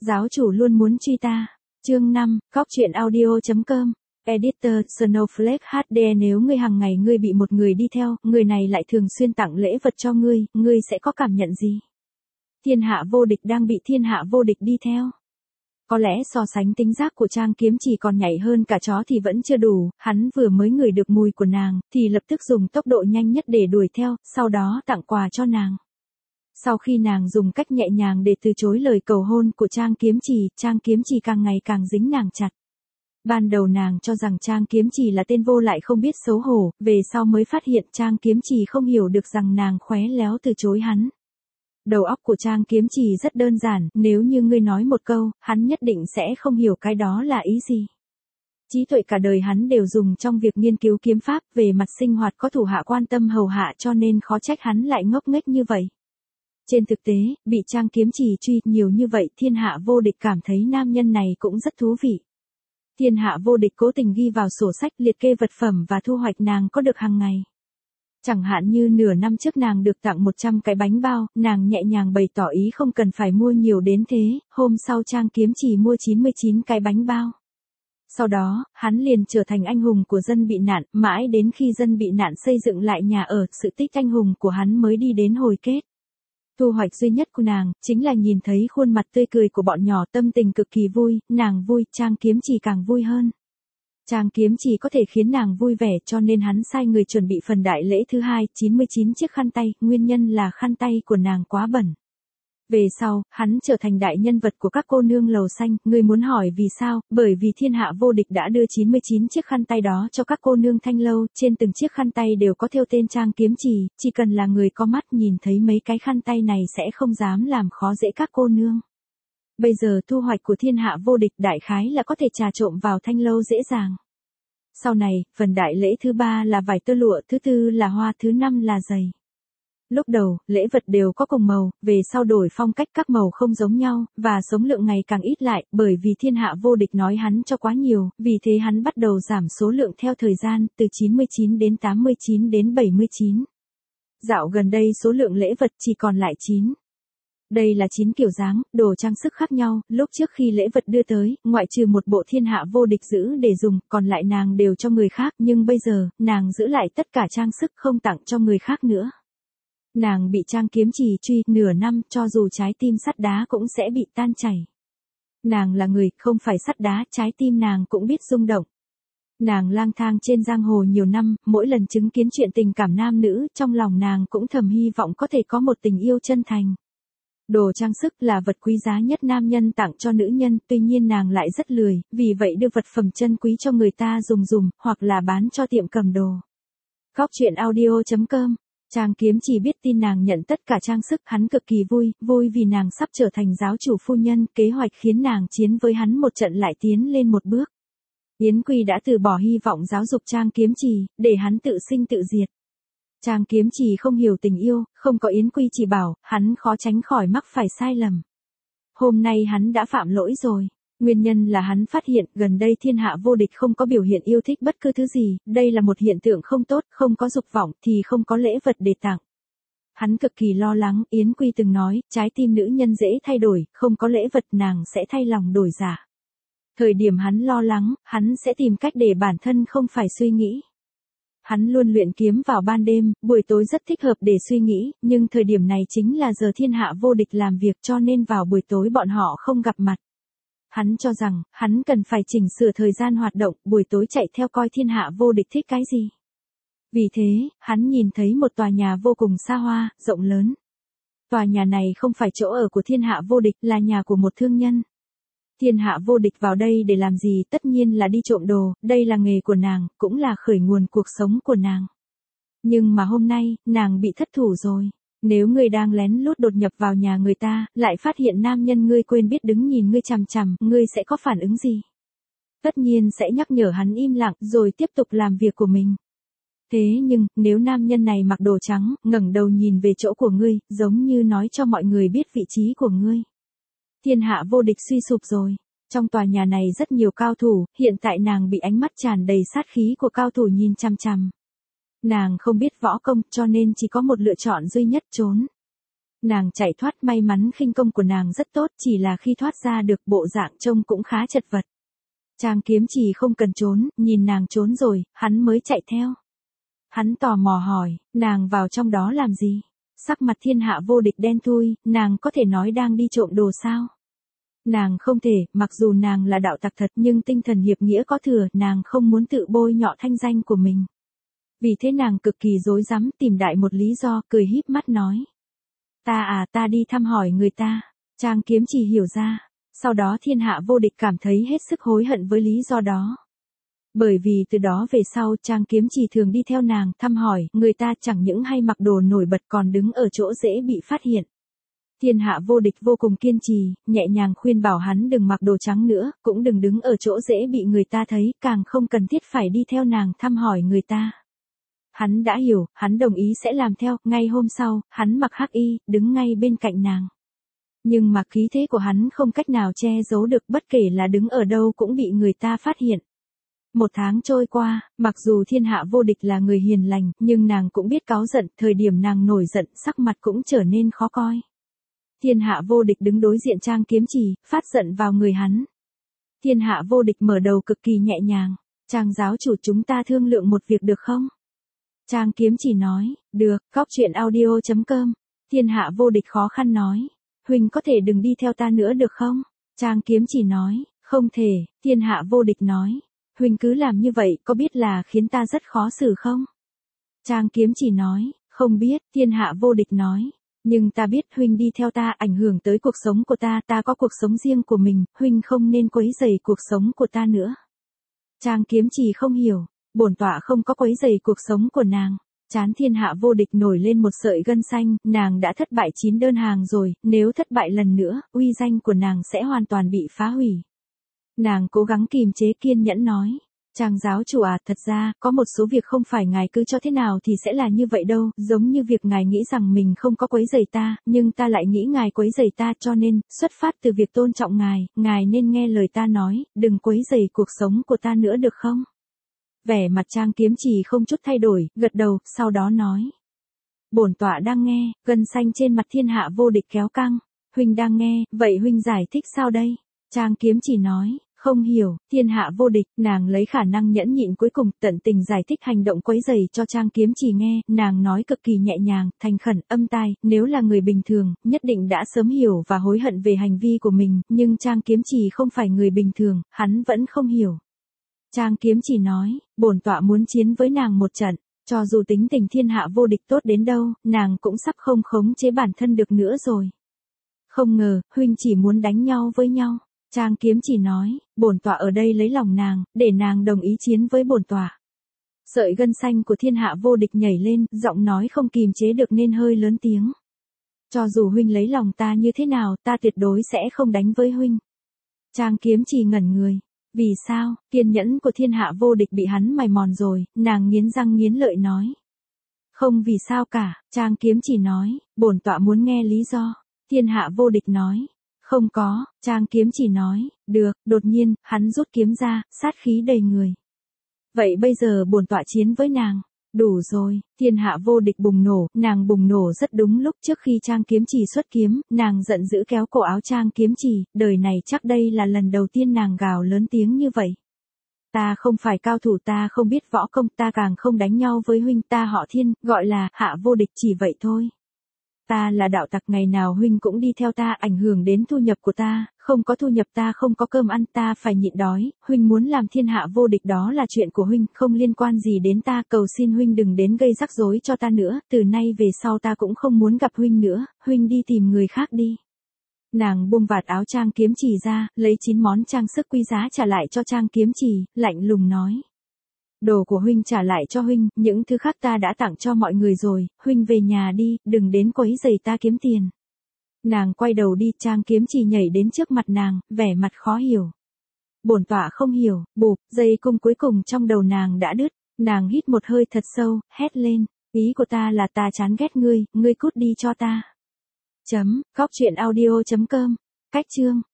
Giáo chủ luôn muốn truy ta. Chương 5, Cóc truyện audio.com. Editor, Snowflake HD. Nếu ngươi hàng ngày ngươi bị một người đi theo, người này lại thường xuyên tặng lễ vật cho ngươi sẽ có cảm nhận gì? Thiên hạ vô địch đang bị thiên hạ vô địch đi theo. Có lẽ so sánh tính giác của Trang Kiếm Chỉ còn nhạy hơn cả chó thì vẫn chưa đủ, hắn vừa mới ngửi được mùi của nàng, thì lập tức dùng tốc độ nhanh nhất để đuổi theo, sau đó tặng quà cho nàng. Sau khi nàng dùng cách nhẹ nhàng để từ chối lời cầu hôn của Trang Kiếm Chỉ càng ngày càng dính nàng chặt. Ban đầu nàng cho rằng Trang Kiếm Chỉ là tên vô lại không biết xấu hổ, về sau mới phát hiện Trang Kiếm Chỉ không hiểu được rằng nàng khéo léo từ chối hắn. Đầu óc của Trang Kiếm Chỉ rất đơn giản, nếu như ngươi nói một câu, hắn nhất định sẽ không hiểu cái đó là ý gì. Trí tuệ cả đời hắn đều dùng trong việc nghiên cứu kiếm pháp, về mặt sinh hoạt có thủ hạ quan tâm hầu hạ cho nên khó trách hắn lại ngốc nghếch như vậy. Trên thực tế, bị Trang Kiếm Chỉ truy nhiều như vậy, thiên hạ vô địch cảm thấy nam nhân này cũng rất thú vị. Thiên hạ vô địch cố tình ghi vào sổ sách liệt kê vật phẩm và thu hoạch nàng có được hàng ngày. Chẳng hạn như nửa năm trước nàng được tặng 100 cái bánh bao, nàng nhẹ nhàng bày tỏ ý không cần phải mua nhiều đến thế, hôm sau Trang Kiếm Chỉ mua 99 cái bánh bao. Sau đó, hắn liền trở thành anh hùng của dân bị nạn, mãi đến khi dân bị nạn xây dựng lại nhà ở, sự tích anh hùng của hắn mới đi đến hồi kết. Thu hoạch duy nhất của nàng, chính là nhìn thấy khuôn mặt tươi cười của bọn nhỏ, tâm tình cực kỳ vui, nàng vui, Trang Kiếm Chỉ càng vui hơn. Trang Kiếm Chỉ có thể khiến nàng vui vẻ cho nên hắn sai người chuẩn bị phần đại lễ thứ hai, 99 chiếc khăn tay, nguyên nhân là khăn tay của nàng quá bẩn. Về sau, hắn trở thành đại nhân vật của các cô nương lầu xanh, ngươi muốn hỏi vì sao, bởi vì thiên hạ vô địch đã đưa 99 chiếc khăn tay đó cho các cô nương thanh lâu, trên từng chiếc khăn tay đều có thêu tên Trang Kiếm chỉ cần là người có mắt nhìn thấy mấy cái khăn tay này sẽ không dám làm khó dễ các cô nương. Bây giờ thu hoạch của thiên hạ vô địch đại khái là có thể trà trộn vào thanh lâu dễ dàng. Sau này, phần đại lễ thứ 3 là vải tơ lụa, thứ 4 là hoa, thứ 5 là giày. Lúc đầu, lễ vật đều có cùng màu, về sau đổi phong cách các màu không giống nhau, và số lượng ngày càng ít lại, bởi vì thiên hạ vô địch nói hắn cho quá nhiều, vì thế hắn bắt đầu giảm số lượng theo thời gian, từ 99 đến 89 đến 79. Dạo gần đây số lượng lễ vật chỉ còn lại 9. Đây là 9 kiểu dáng, đồ trang sức khác nhau, lúc trước khi lễ vật đưa tới, ngoại trừ một bộ thiên hạ vô địch giữ để dùng, còn lại nàng đều cho người khác, nhưng bây giờ, nàng giữ lại tất cả trang sức không tặng cho người khác nữa. Nàng bị Trang Kiếm Chỉ truy nửa năm, cho dù trái tim sắt đá cũng sẽ bị tan chảy. Nàng là người, không phải sắt đá, trái tim nàng cũng biết rung động. Nàng lang thang trên giang hồ nhiều năm, mỗi lần chứng kiến chuyện tình cảm nam nữ, trong lòng nàng cũng thầm hy vọng có thể có một tình yêu chân thành. Đồ trang sức là vật quý giá nhất nam nhân tặng cho nữ nhân, tuy nhiên nàng lại rất lười, vì vậy đưa vật phẩm chân quý cho người ta dùng, hoặc là bán cho tiệm cầm đồ. Cóc truyện audio.com. Trang Kiếm Chỉ biết tin nàng nhận tất cả trang sức, hắn cực kỳ vui vì nàng sắp trở thành giáo chủ phu nhân, kế hoạch khiến nàng chiến với hắn một trận lại tiến lên một bước. Yến Quy đã từ bỏ hy vọng giáo dục Trang Kiếm Chỉ, để hắn tự sinh tự diệt. Trang Kiếm Chỉ không hiểu tình yêu, không có Yến Quy chỉ bảo, hắn khó tránh khỏi mắc phải sai lầm. Hôm nay hắn đã phạm lỗi rồi. Nguyên nhân là hắn phát hiện gần đây thiên hạ vô địch không có biểu hiện yêu thích bất cứ thứ gì, đây là một hiện tượng không tốt, không có dục vọng thì không có lễ vật để tặng. Hắn cực kỳ lo lắng, Yến Quy từng nói, trái tim nữ nhân dễ thay đổi, không có lễ vật nàng sẽ thay lòng đổi dạ. Thời điểm hắn lo lắng, hắn sẽ tìm cách để bản thân không phải suy nghĩ. Hắn luôn luyện kiếm vào ban đêm, buổi tối rất thích hợp để suy nghĩ, nhưng thời điểm này chính là giờ thiên hạ vô địch làm việc cho nên vào buổi tối bọn họ không gặp mặt. Hắn cho rằng, hắn cần phải chỉnh sửa thời gian hoạt động, buổi tối chạy theo coi thiên hạ vô địch thích cái gì. Vì thế, hắn nhìn thấy một tòa nhà vô cùng xa hoa, rộng lớn. Tòa nhà này không phải chỗ ở của thiên hạ vô địch, là nhà của một thương nhân. Thiên hạ vô địch vào đây để làm gì? Tất nhiên là đi trộm đồ, đây là nghề của nàng, cũng là khởi nguồn cuộc sống của nàng. Nhưng mà hôm nay, nàng bị thất thủ rồi. Nếu ngươi đang lén lút đột nhập vào nhà người ta, lại phát hiện nam nhân ngươi quên biết đứng nhìn ngươi chằm chằm, ngươi sẽ có phản ứng gì? Tất nhiên sẽ nhắc nhở hắn im lặng, rồi tiếp tục làm việc của mình. Thế nhưng, nếu nam nhân này mặc đồ trắng, ngẩng đầu nhìn về chỗ của ngươi, giống như nói cho mọi người biết vị trí của ngươi. Thiên hạ vô địch suy sụp rồi. Trong tòa nhà này rất nhiều cao thủ, hiện tại nàng bị ánh mắt tràn đầy sát khí của cao thủ nhìn chằm chằm. Nàng không biết võ công cho nên chỉ có một lựa chọn duy nhất, trốn. Nàng chạy thoát, may mắn khinh công của nàng rất tốt, chỉ là khi thoát ra được bộ dạng trông cũng khá chật vật. Trang Kiếm Trì không cần trốn, nhìn nàng trốn rồi, hắn mới chạy theo. Hắn tò mò hỏi, nàng vào trong đó làm gì? Sắc mặt Thiên Hạ Vô Địch đen thui, nàng có thể nói đang đi trộm đồ sao? Nàng không thể, mặc dù nàng là đạo tặc thật nhưng tinh thần hiệp nghĩa có thừa, nàng không muốn tự bôi nhọ thanh danh của mình. Vì thế nàng cực kỳ rối rắm, tìm đại một lý do, cười híp mắt nói. Ta đi thăm hỏi người ta. Trang Kiếm Trì hiểu ra. Sau đó Thiên Hạ Vô Địch cảm thấy hết sức hối hận với lý do đó. Bởi vì từ đó về sau Trang Kiếm Trì thường đi theo nàng, thăm hỏi, người ta chẳng những hay mặc đồ nổi bật còn đứng ở chỗ dễ bị phát hiện. Thiên Hạ Vô Địch vô cùng kiên trì, nhẹ nhàng khuyên bảo hắn đừng mặc đồ trắng nữa, cũng đừng đứng ở chỗ dễ bị người ta thấy, càng không cần thiết phải đi theo nàng thăm hỏi người ta. Hắn đã hiểu, hắn đồng ý sẽ làm theo, ngay hôm sau, hắn mặc hắc y, đứng ngay bên cạnh nàng. Nhưng mà khí thế của hắn không cách nào che giấu được, bất kể là đứng ở đâu cũng bị người ta phát hiện. Một tháng trôi qua, mặc dù Thiên Hạ Vô Địch là người hiền lành, nhưng nàng cũng biết cáu giận, thời điểm nàng nổi giận sắc mặt cũng trở nên khó coi. Thiên Hạ Vô Địch đứng đối diện Trang Kiếm Trì, phát giận vào người hắn. Thiên Hạ Vô Địch mở đầu cực kỳ nhẹ nhàng, Trang giáo chủ chúng ta thương lượng một việc được không? Trang Kiếm Trì nói, được, coctruyện.audio.com. Thiên Hạ Vô Địch khó khăn nói, huynh có thể đừng đi theo ta nữa được không? Trang Kiếm Trì nói, không thể. Thiên Hạ Vô Địch nói, huynh cứ làm như vậy có biết là khiến ta rất khó xử không? Trang Kiếm Trì nói, không biết. Thiên Hạ Vô Địch nói, nhưng ta biết huynh đi theo ta ảnh hưởng tới cuộc sống của ta, ta có cuộc sống riêng của mình, huynh không nên quấy rầy cuộc sống của ta nữa. Trang Kiếm Trì không hiểu, bổn tọa không có quấy rầy cuộc sống của nàng. Trán Thiên Hạ Vô Địch nổi lên một sợi gân xanh, nàng đã thất bại 9 đơn hàng rồi, nếu thất bại lần nữa, uy danh của nàng sẽ hoàn toàn bị phá hủy. Nàng cố gắng kìm chế kiên nhẫn nói, Trang giáo chủ à, thật ra, có một số việc không phải ngài cứ cho thế nào thì sẽ là như vậy đâu, giống như việc ngài nghĩ rằng mình không có quấy rầy ta, nhưng ta lại nghĩ ngài quấy rầy ta, cho nên, xuất phát từ việc tôn trọng ngài nên nghe lời ta nói, đừng quấy rầy cuộc sống của ta nữa được không? Vẻ mặt Trang Kiếm Trì không chút thay đổi, gật đầu, sau đó nói. Bổn tọa đang nghe, gân xanh trên mặt Thiên Hạ Vô Địch kéo căng. Huynh đang nghe, vậy huynh giải thích sao đây? Trang Kiếm Trì nói, không hiểu. Thiên Hạ Vô Địch, nàng lấy khả năng nhẫn nhịn cuối cùng, tận tình giải thích hành động quấy rầy cho Trang Kiếm Trì nghe, nàng nói cực kỳ nhẹ nhàng, thành khẩn, âm tai, nếu là người bình thường, nhất định đã sớm hiểu và hối hận về hành vi của mình, nhưng Trang Kiếm Trì không phải người bình thường, hắn vẫn không hiểu. Trang Kiếm Trì nói, bổn tọa muốn chiến với nàng một trận, cho dù tính tình Thiên Hạ Vô Địch tốt đến đâu, nàng cũng sắp không khống chế bản thân được nữa rồi. Không ngờ, huynh chỉ muốn đánh nhau với nhau. Trang Kiếm Trì nói, bổn tọa ở đây lấy lòng nàng, để nàng đồng ý chiến với bổn tọa. Sợi gân xanh của Thiên Hạ Vô Địch nhảy lên, giọng nói không kìm chế được nên hơi lớn tiếng. Cho dù huynh lấy lòng ta như thế nào, ta tuyệt đối sẽ không đánh với huynh. Trang Kiếm Trì ngẩn người. Vì sao? Kiên nhẫn của Thiên Hạ Vô Địch bị hắn mài mòn rồi, nàng nghiến răng nghiến lợi nói. Không vì sao cả, Trang Kiếm Trì nói, bổn tọa muốn nghe lý do. Thiên Hạ Vô Địch nói, không có. Trang Kiếm Trì nói, được. Đột nhiên, hắn rút kiếm ra, sát khí đầy người. Vậy bây giờ bổn tọa chiến với nàng. Đủ rồi. Thiên Hạ Vô Địch bùng nổ, nàng bùng nổ rất đúng lúc. Trước khi Trang Kiếm Trì xuất kiếm, nàng giận dữ kéo cổ áo Trang Kiếm Trì, đời này chắc đây là lần đầu tiên nàng gào lớn tiếng như vậy. Ta không phải cao thủ, ta không biết võ công, ta càng không đánh nhau với huynh, ta họ Thiên, gọi là Hạ Vô Địch, chỉ vậy thôi. Ta là đạo tặc, ngày nào huynh cũng đi theo ta, ảnh hưởng đến thu nhập của ta, không có thu nhập ta không có cơm ăn, ta phải nhịn đói, huynh muốn làm Thiên Hạ Vô Địch đó là chuyện của huynh, không liên quan gì đến ta, cầu xin huynh đừng đến gây rắc rối cho ta nữa, từ nay về sau ta cũng không muốn gặp huynh nữa, huynh đi tìm người khác đi. Nàng buông vạt áo Trang Kiếm Trì ra, lấy 9 món trang sức quý giá trả lại cho Trang Kiếm Trì, lạnh lùng nói. Đồ của huynh trả lại cho huynh, những thứ khác ta đã tặng cho mọi người rồi, huynh về nhà đi, đừng đến quấy rầy ta kiếm tiền. Nàng quay đầu đi, Trang Kiếm Trì nhảy đến trước mặt nàng, vẻ mặt khó hiểu. Bổn tọa không hiểu, bụp, dây cung cuối cùng trong đầu nàng đã đứt, nàng hít một hơi thật sâu, hét lên, ý của ta là ta chán ghét ngươi cút đi cho ta. Coctruyện audio.com, cách chương.